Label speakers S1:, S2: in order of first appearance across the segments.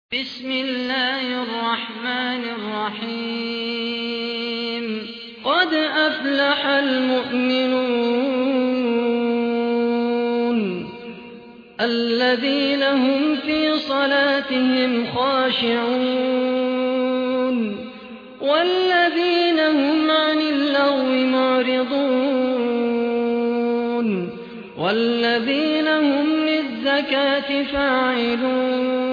S1: بسم الله الرحمن الرحيم قد أفلح المؤمنون الذين هم في صلاتهم خاشعون والذين هم عن اللغو معرضون والذين هم للزكاة فاعلون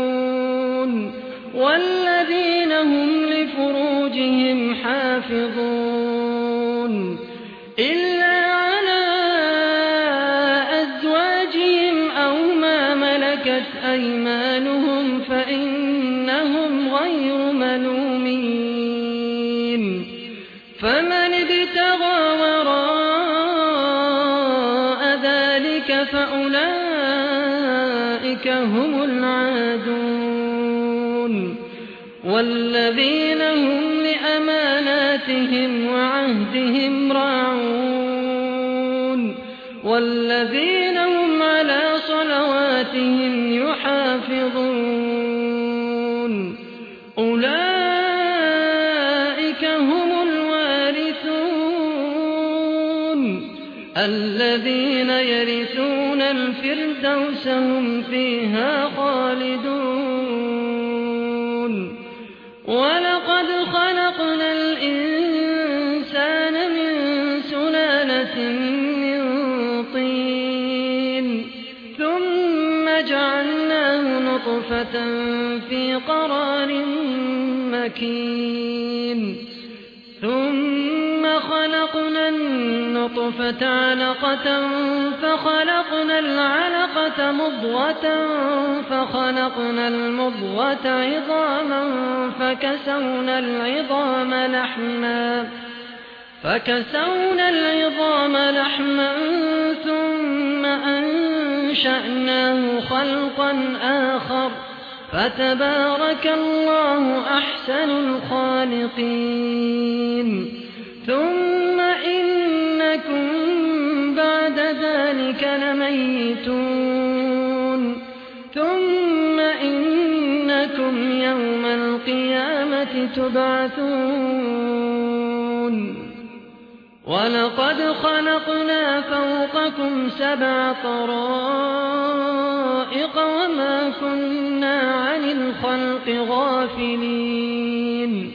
S1: والذين هم لفروجهم حافظون إلا على أزواجهم أو ما ملكت أيمانهم فإنهم غير ملومين فمن ابتغى وراء ذلك فأولئك هم العادون والذين هم لأماناتهم وعهدهم راعون والذين هم على صلواتهم يحافظون أولئك هم الوارثون الذين يرثون الفردوس هم فيها خالدون ولقد خلقنا الإنسان من سلالة من طين ثم جعلناه نطفة في قرار مكين ثم خلقنا النطفة علقة فخلقنا العلقة مضغة فخلقنا المضغة عظاما فكسونا العظام لحما ثم أنشأناه خلقا آخر فتبارك الله أحسن الخالقين ثم إنكم بعد ذلك لميتون ثم إنكم يوم القيامة تبعثون ولقد خلقنا فوقكم 7 طرائق وما كنا عن الخلق غافلين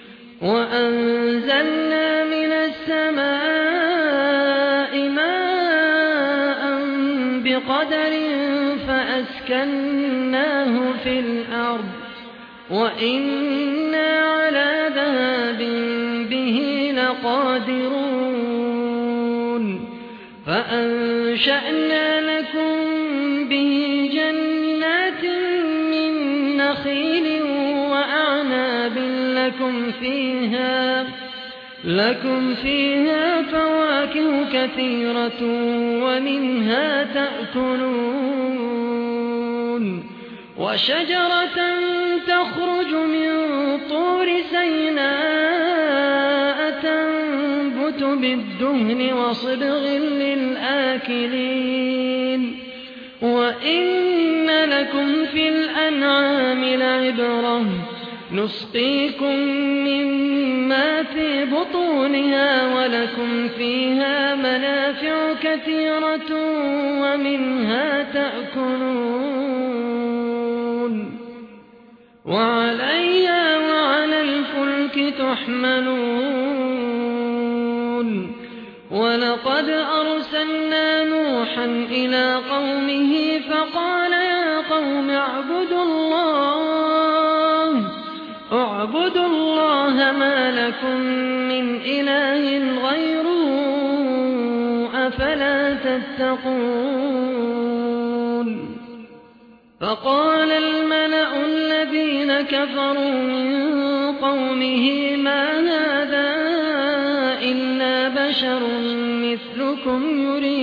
S1: وأنزلنا من السماء ماء بقدر فأسكناه في الأرض وإنا على ذهاب به لقادرون فأنشأنا لكم به جنات من نخيل وأعناب لكم فيها فواكه كثيرة ومنها تأكلون وشجرة تخرج من طور سيناء تنبت بالدهن وصبغ للآكلين وإن لكم في الأنعام لعبرة نسقيكم مما في بطونها ولكم فيها منافع كثيرة ومنها تأكلون وعليها وعلى الفلك تحملون ولقد أرسلنا نوحا إلى قومه فقال يا قوم اعبدوا الله ما لكم من إله غيره أفلا تتقون فقال الملأ الذين كفروا من قومه ما هذا إلا بشر مثلكم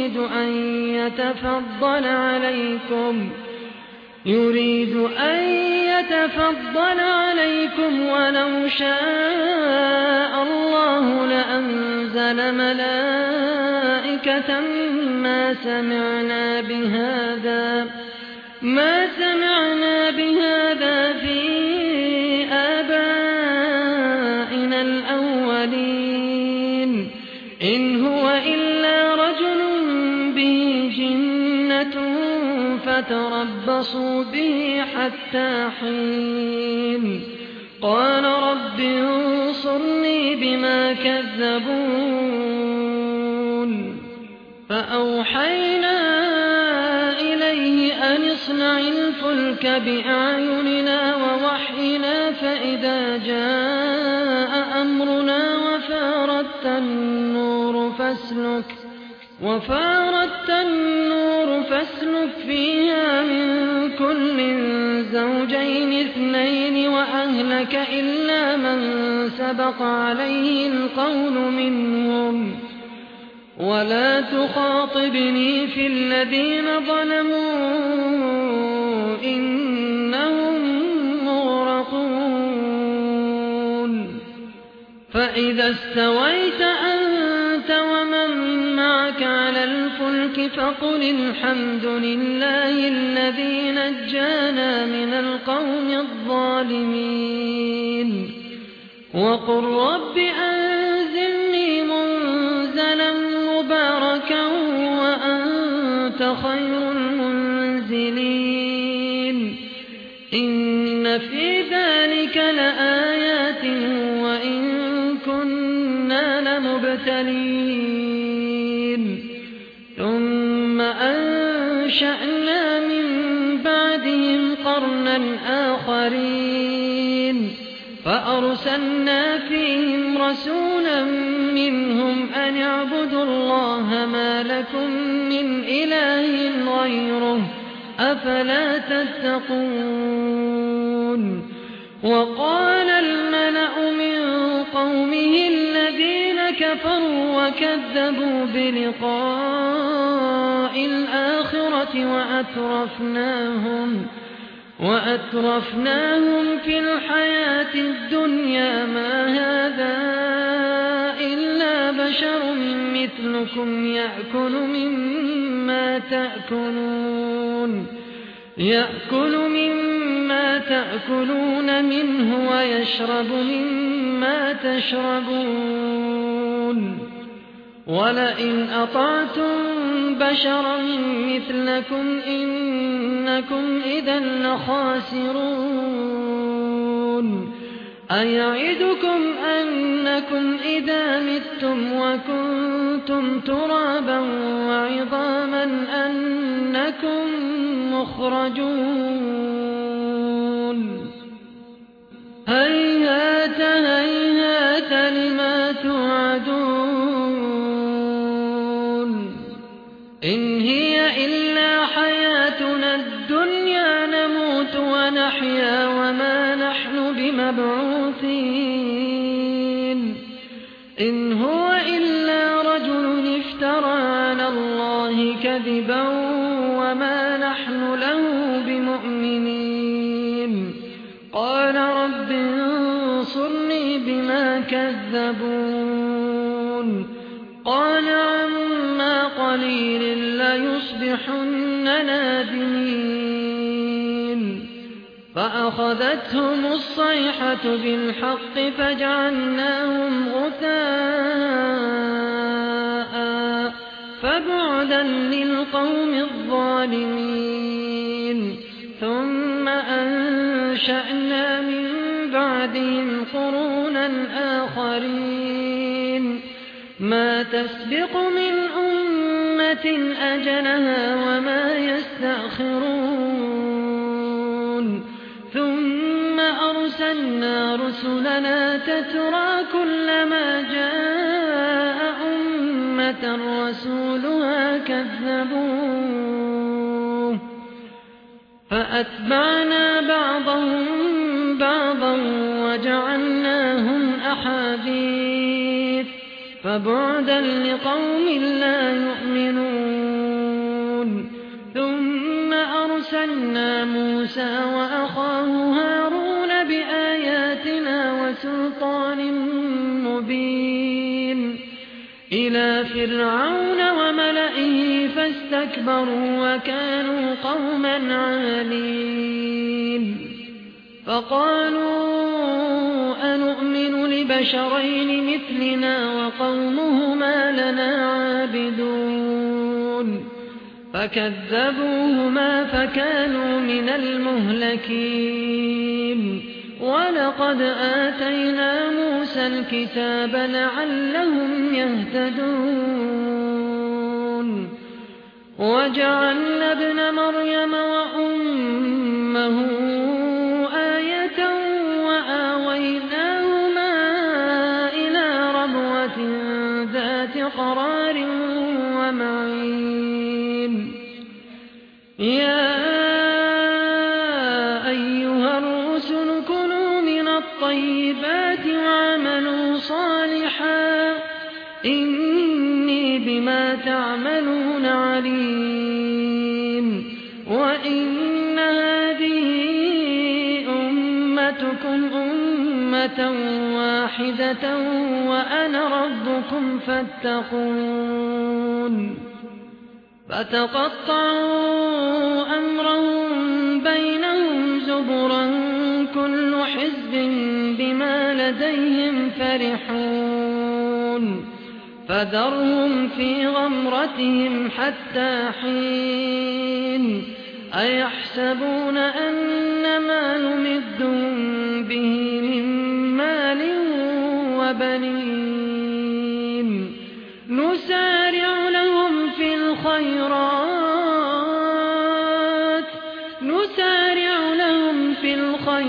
S1: يريد أن يتفضل عليكم ولو شاء الله لأنزل ملائكة ما سمعنا بهذا في فتربصوا به حتى حين قال رب انصرني بما كذبون فأوحينا إليه أن اصنع الفلك بأعيننا ووحينا فإذا جاء أمرنا وفارت النور فاسلك فيها من كل زوجين اثنين وأهلك إلا من سبق عليه القول منهم ولا تخاطبني في الذين ظلموا إنهم مغرقون فإذا استويت أنت ومن معك على الفلك فقل الحمد لله الذي نجانا من القوم الظالمين وقل رب أنزلني منزلا مباركا وأنت خير المنزلين إن في ذلك لآيات وإن كنا لمبتلين ثم أنشأنا من بعدهم قرنا آخرين فأرسلنا فيهم رسولا منهم أن اعبدوا الله ما لكم من إله غيره أفلا تتقون وقال الملأ من قومه الذين كفروا وكذبوا بلقاء الآخرة وأترفناهم في الحياة الدنيا ما هذا إلا بشر مثلكم يأكل مما تأكلون منه ويشرب مما تشربون ولئن أطعتم بشرا مثلكم إنكم إذا لخاسرون أيعدكم أنكم إذا متم وكنتم ترابا وعظاما أنكم مخرجون هيهات هيهات لما توعدون إن هي إلا حياتنا الدنيا نموت ونحيا وما نحن بمبعوثين إن هو إلا رجل افترى على الله كذبا وما نحن له بمؤمنين قال رب انصرني بما كذبون قال عما قليل ليصبحن نادمين فأخذتهم الصيحة بالحق فجعلناهم غثاء فبعدا للقوم الظالمين ثم أنشأنا من بعدهم قرونا آخرين ما تسبق من أمة أجلها وما يستأخرون ثم أرسلنا رسلنا تترى كلما جاء أمة رسولها كذبوه فأتبعنا بعضهم بعضا وجعلناهم أحاديث فبعدا لقوم لا يؤمنون ثم أرسلنا موسى وأخاه هارون بآياتنا وسلطان مبين إلى فرعون وملئه فاستكبروا وكانوا قوما عالين فقالوا أنؤمن لبشرين مثلنا وقومهما لنا عابدون فكذبوهما فكانوا من المهلكين ولقد آتينا موسى الكتاب لعلهم يهتدون وجعلنا ابن مريم وأمه آية وآويناهما إلى ربوة ذات قرار ومعين يا أيها الرسل كلوا من الطيبات وعملوا صالحا إني بما تعملون عليم وإن هذه أمتكم أمة واحدة وأنا ربكم فاتقون فتقطعوا أمرهم بينهم زبرا كل حزب بما لديهم فرحون فذرهم في غمرتهم حتى حين أيحسبون أن ما نمدهم به من مال وبنين نسارع لهم في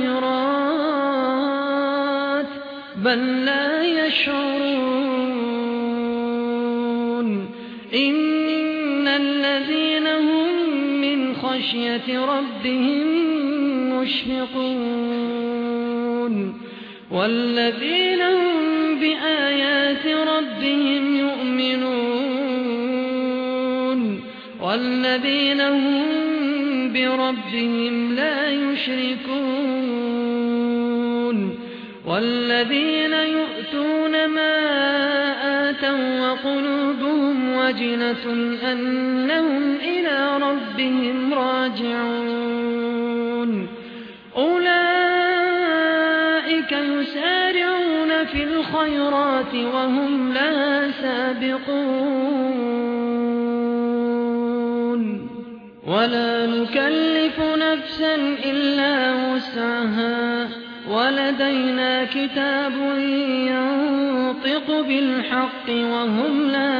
S1: الخيرات بل لا يشعرون إن الذين هم من خشية ربهم مشفقون والذين هم بآيات ربهم يؤمنون والذين هم بربهم لا يشركون والذين يؤتون ما آتوا وقلوبهم وجلة أنهم إلى ربهم راجعون أولئك يسارعون في الخيرات وهم لها سابقون ولا نكلف نفسا إلا وسعها ولدينا كتاب ينطق بالحق وهم لا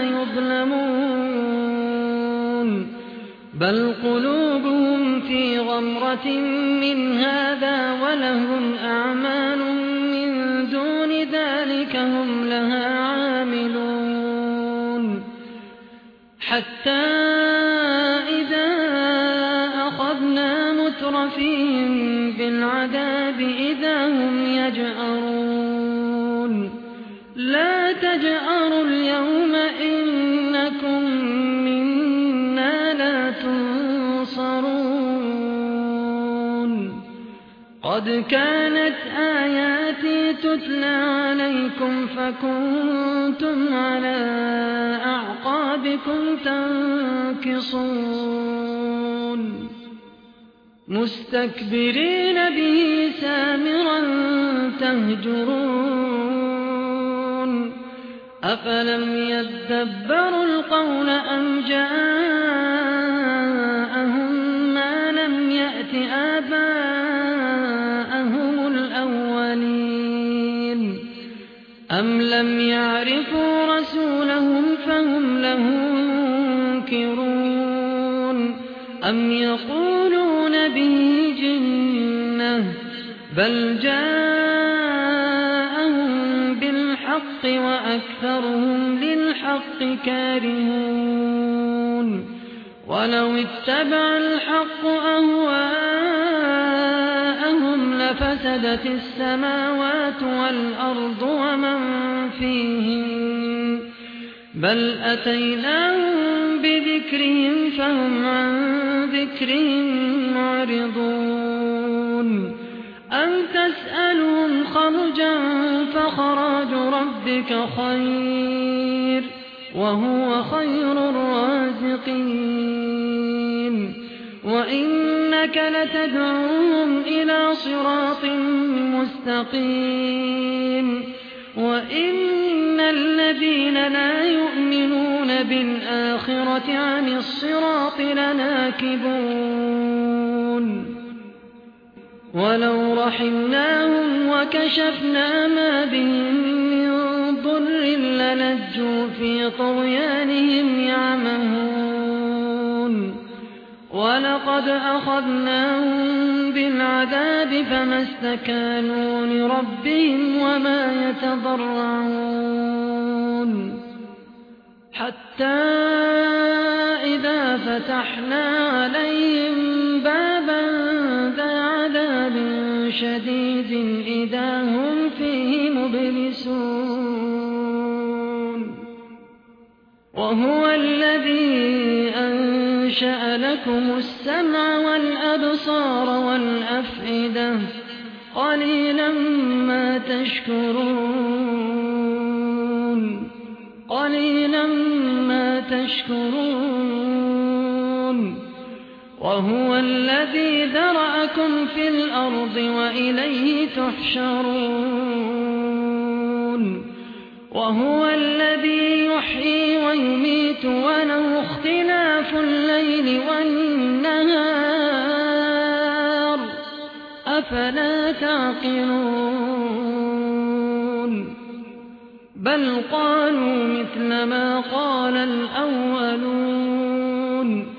S1: يظلمون بل قلوبهم في غمرة من هذا ولهم أعمال من دون ذلك هم لها عاملون حتى إذا أخذنا مترفيهم بالعذاب إذا هم يجأرون لا تجأروا اليوم إنكم منا لا تنصرون قد كانت آياتي تتلى عليكم فكنتم على أعقابكم تنكصون مستكبرين به سامرا تهجرون أفلم يدبروا القول أم جاءهم ما لم يأت آباءهم الأولين أم لم يعرفوا رسولهم فهم له منكرون أم يقولون به جنة بل جاءهم بالحق وأكثرهم للحق كارهون ولو اتبع الحق أهواءهم لفسدت السماوات والأرض ومن فيهن بل أتيناهم بذكرهم فهم عن ذكرهم معرضون أم تسألهم خرجا فخراج ربك خير وهو خير الرازقين وإنك لتدعوهم إلى صراط مستقيم وإن الذين لا يؤمنون بالآخرة عن الصراط لناكبون ولو رحمناهم وكشفنا ما بهم من ضر للجوا في طغيانهم يعمهون ولقد أخذناهم بالعذاب فما استكانوا لربهم وما يتضرعون حتى إذا فتحنا عليهم بابا ذا عذاب شديد إذا هم فيه مبلسون وهو الذي أنشأ لكم السمع والأبصار والأفئدة قليلا ما تشكرون وهو الذي ذرأكم في الأرض وإليه تحشرون وهو الذي يحيي ويميت وله اختلاف الليل والنهار أفلا تعقلون بل قالوا مثل ما قال الأولون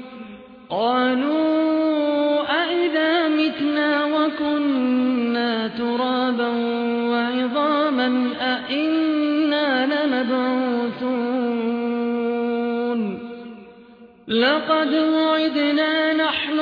S1: قالوا أئذا متنا وكنا ترابا وعظاما أئنا لمبعوثون لقد وعدنا نحن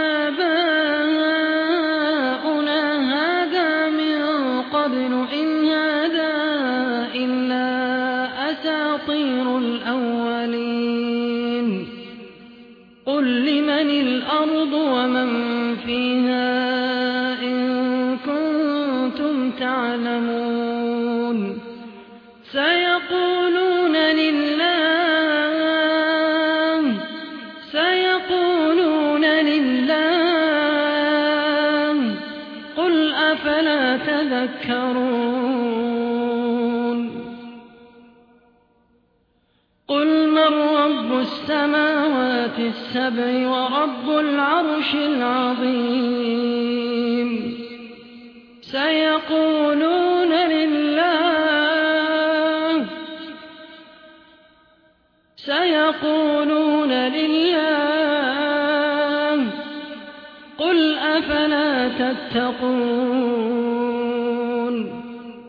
S1: وآباؤنا هذا من قبل إن هذا إلا أساطير الأولين قل لمن الأرض ومن فيها إن كنتم تعلمون سيقولون لله قل أفلا تذكرون قل من رب السماوات السبع ورب العرش العظيم سيقولون لله قل أفلا تتقون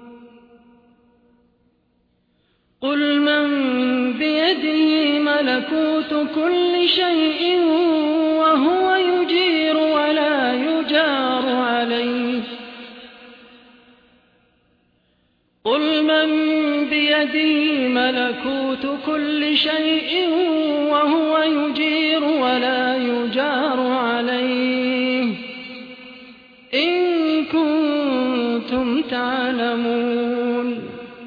S1: قل من بيده ملكوت كل شيء وهو يجير ولا يجار عليه قل من بيده ملكوت كل شيء وهو يجير ولا يجار عليه إن كنتم تعلمون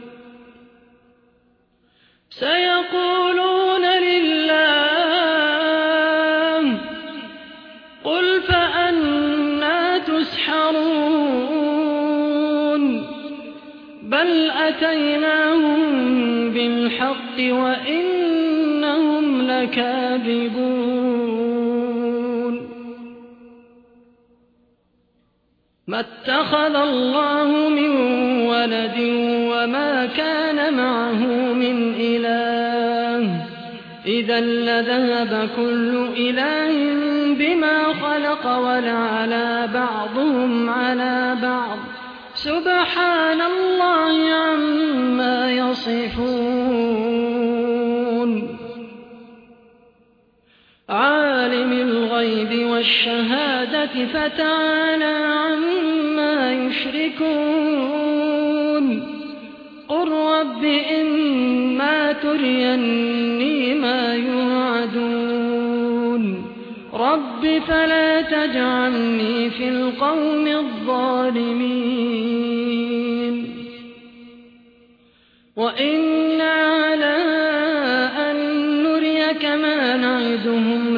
S1: سيقولون لله قل فأنى تسحرون بل أتيناهم بالحق وإنهم لكاذبون ما اتخذ الله من ولد وما كان معه من إله إذا لذهب كل إله بما خلق ولعلى بعضهم على بعض سبحان الله عما يصفون عالم الغيب والشهادة فتعالى عما يشركون قل رب إما تريني ما يوعدون رب فلا تجعلني في القوم الظالمين وإنا على أن نريك ما نعدهم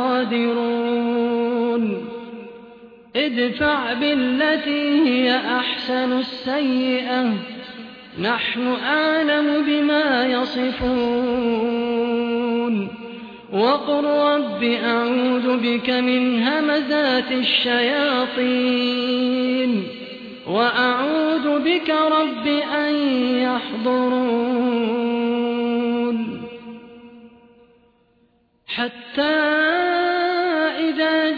S1: لقادرون ادفع بالتي هي أحسن السيئة نحن أعلم بما يصفون وقل رب أعوذ بك من همزات الشياطين وأعوذ بك رب أن يحضرون حتى إذا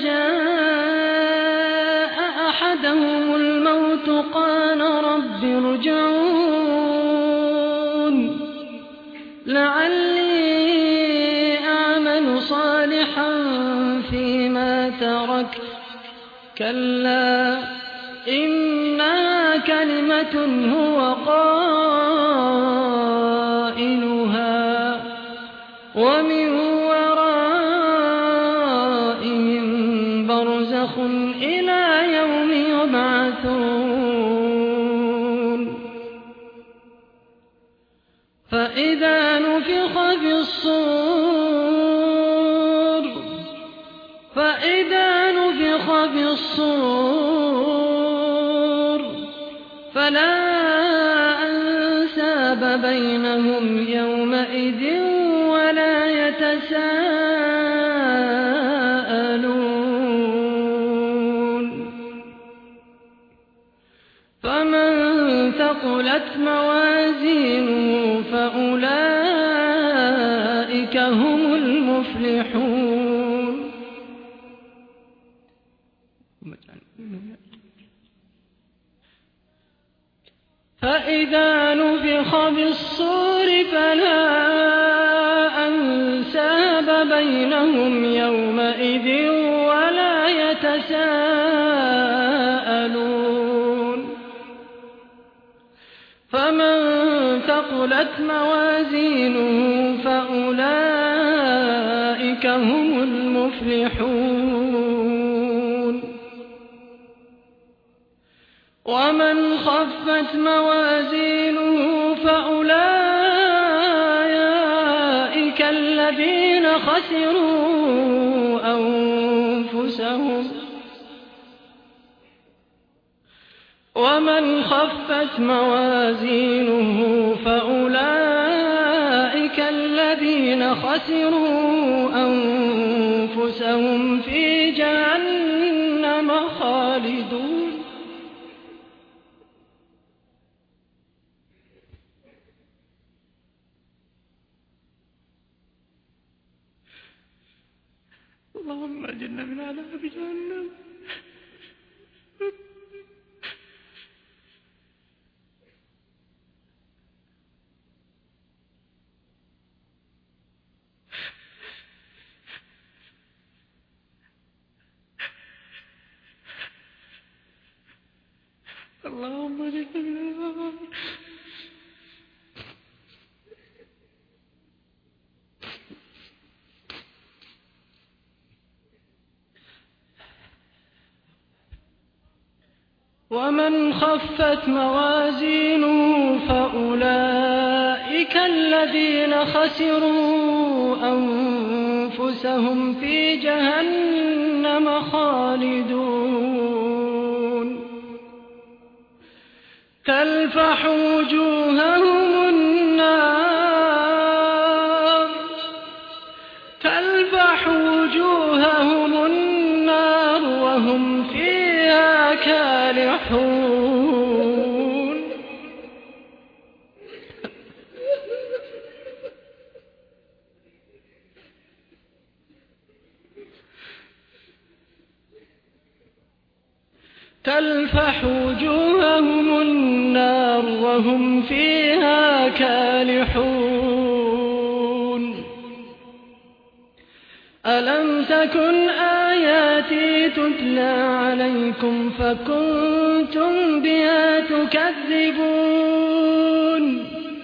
S1: جاء أحدهم الموت قال رب ارجعون لعلي أعمل صالحا فيما تركت كلا إنها كلمة هو قائلها ومن ورائهم برزخ إلى يوم يبعثون فإذا نفخ في الصور فلا أنساب بينهم يومئذ ولا يتساءلون فمن ثقلت موازينه فأولئك هم المفلحون فإذا نفخ بالصور فلا أنساب بينهم يومئذ ولا يتساءلون فمن ثقلت موازينه فأولئك هم المفلحون ومن خفت موازينه فأولئك الذين خسروا أنفسهم في جهنم خالدون اللهم أجرنا من عذاب جهنم. اللهم أجرنا من عذاب. ومن خفت موازينه فأولئك الذين خسروا أنفسهم في جهنم خالدون تلفح وجوههم النار وهم فيها كالحون تلفح وجوههم النار وهم فيها كالحون ألم تكن آياتي تتلى عليكم فكنتم بها تكذبون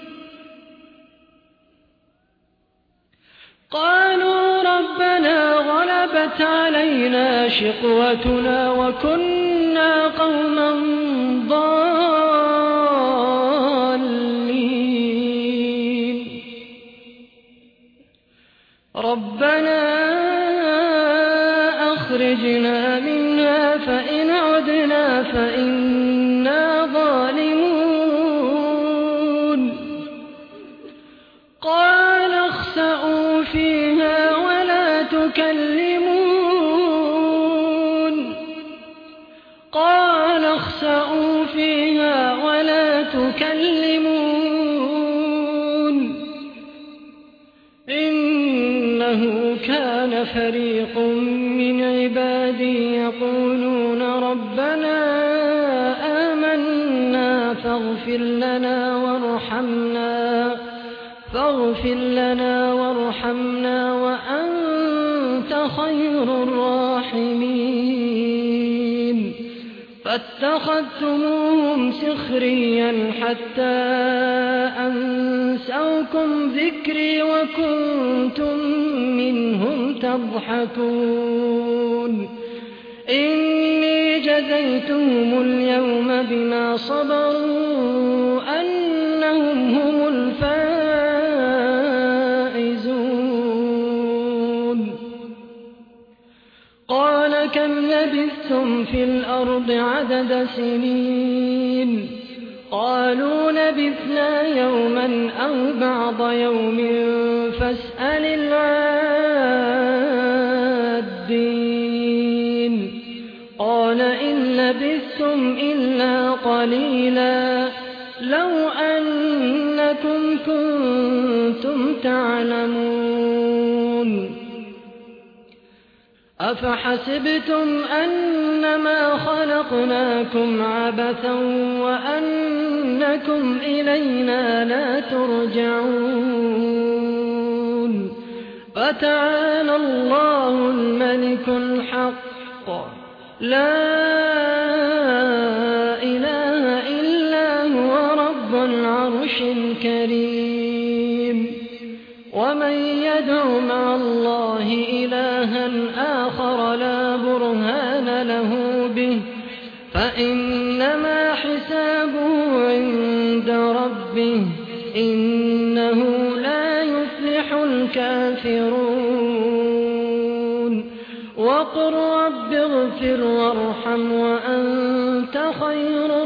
S1: قالوا ربنا غلبت علينا شقوتنا وكنا قوما ضالين ربنا أخرجنا منها فإن عدنا فإنا ظالمون قال اخسئوا فيها فيها ولا تكلمون إنه كان فريق من عبادي يقولون ربنا آمنا فاغفر لنا وارحمنا وأنت خير الراحمين فاتخذتموهم سخريا حتى أنسوكم ذكري وكنتم منهم تضحكون إني جزيتهم اليوم بما صبروا أنهم هم الفائزون قال كم لبثتم في الأرض عدد سنين قالوا لبثنا يوما أو بعض يوم فاسأل العادين قال إن لبثتم إلا قليلا لو أنكم كنتم تعلمون أفحسبتم أنما خلقناكم عبثا وأنكم إلينا لا ترجعون فتعالى الله الملك الحق لا إله إلا هو رب العرش الكريم ومن يدع مع الله إلها آخر لا برهان له به فإنما حسابه عند ربه إنه لا يفلح الكافرون وقل رب اغفر وارحم وأنت خير